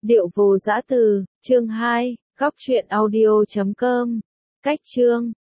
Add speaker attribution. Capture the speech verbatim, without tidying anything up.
Speaker 1: Điệu vồ dã từ, chương hai, góc truyện audio chấm com. Cách chương